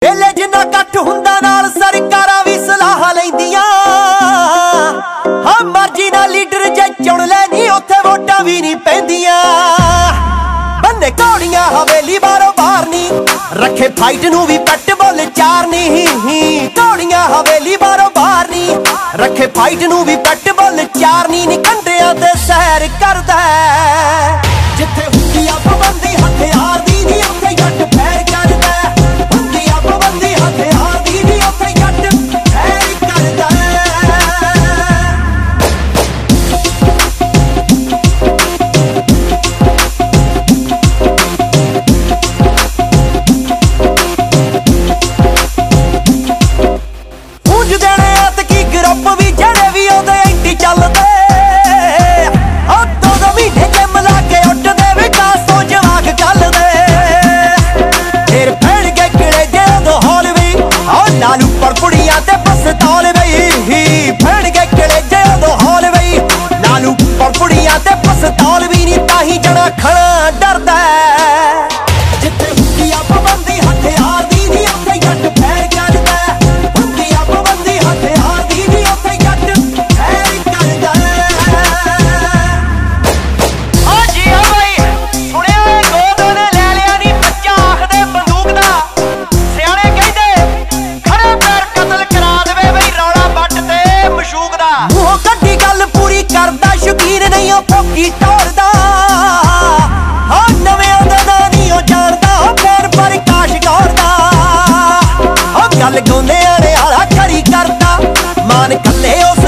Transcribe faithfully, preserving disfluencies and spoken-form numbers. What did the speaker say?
ਵੇਲੇ ਜਿੰਨਾ ਕੱਟ ਹੁੰਦਾ ਨਾਲ ਸਰਕਾਰਾਂ ਵੀ ਸਲਾਹ ਲੈਂਦੀਆਂ। ਹਾਂ ਮਰਜ਼ੀ ਨਾਲ ਲੀਡਰ ਜੇ ਚੁਣ ਲੈ ਨੀ ਉੱਥੇ ਵੋਟਾਂ ਵੀ ਨਹੀਂ ਪੈਂਦੀਆਂ। ਬੰਨੇ ਘੋੜੀਆਂ ਹਵੇਲੀ ਬਾਰੋ ਬਾਰ ਨੀ ਰੱਖੇ ਫਾਈਟ ਨੂੰ ਵੀ ਪੈਟ ਬੁੱਲ ਚਾਰ ਨੀ। ਘੋੜੀਆਂ ਹਵੇਲੀ ਬਾਰੋ ਬਾਰ ਨੀ ਰੱਖੇ ਫਾਈਟ ਨੂੰ ਵੀ ਪੈਟ ਬੁੱਲ ਚਾਰ ਨੀ। ਨੀ ਕੰਢਿਆਂ ਤੇ ਸੈਰ ਕਰਦਾ ਜਿੱਥੇ ਹੁੰਦੀ ਆ ਪਾਬੰਦੀ ਹਥਿਆਰ ਦੀ ਨੀ ਉੱਥੇ ਜੱਟ ਫੈਰ ਕਰਦਾ। ਹੁੰਦੀ ਆ ਪਾਬੰਦੀ ਹਥਿਆਰ ਦੀ ਨੀ ਉੱਥੇ ਜੱਟ ਫੈਰ ਕਰਦਾ। ਉਂਝ ਦੇਣੇ ਐਤਕੀ ਗਰੁੱਪ ਵੀ ਜਿਹੜੇ ਵੀ ਉਹਦੇ ਐਂਟੀ ਚੱਲਦੇ। ਲਾਲੂ ਪੜਪੜੀਆਂ ਤੇ ਪਸਤੌਲ ਬਈ ਫੜਗੇ ਕਿਲੇ ਜੇ ਉਦੋਂ ਹੌਲ ਬਈ। ਲਾਲੂ ਪੜਪੜੀਆਂ ਤੇ ਪਸਤੌਲ ਵੀ ਨੀ ਤਾਹੀਂ ਜਣਾ ਖਣਾ ਡਰਦਾ। ਜਿੱਥੇ ਹੁੰਦੀ ਆ ਪਾਬੰਦੀ ਹਥਿਆਰ ਦੀ ਨੀ ਉੱਥੇ ਜੱਟ ਫੈਰ ਕਰਦਾ। ਹੁੰਦੀ ਆ ਪਾਬੰਦੀ ਹਥਿਆਰ ਦੀ ਨੀ ਉੱਥੇ ਜੱਟ ਫੈਰ ਕਰਦਾ। ਓ ਜੀ ਓ ਬਈ ਸੁਣਿਆ ਗੋਦ ਨੇ ਲੈ ਲਿਆ ਨੀ ਬੱਚਾ ਆਖਦੇ ਬੰਦੂਕ ਦਾ। ਸਿਆਣੇ ਕਹਿੰਦੇ ਮੂੰਹੋਂ ਕੱਢੀ ਗੱਲ ਪੂਰੀ ਕਰਦਾ ਸ਼ੌਕੀਨ ਨਹੀਂ ਉਹ ਭੋਗੀ ਟੋਰਦਾ। ਹਾਂ ਨਵਿਆਂ ਦਾ ਨਾਂ ਨਹੀਂ ਉਹ ਜਾਣਦਾ ਫੇਰ ਪ੍ਰਕਾਸ਼ ਗੌਰ ਦਾ। ਉਹ ਗੱਲ ਗਾਉਂਦੇ ਆਲੇ ਆਲਾ ਖਰੀ ਕਰਦਾ ਮਾਨ ਕੱਲੇ ਉਸ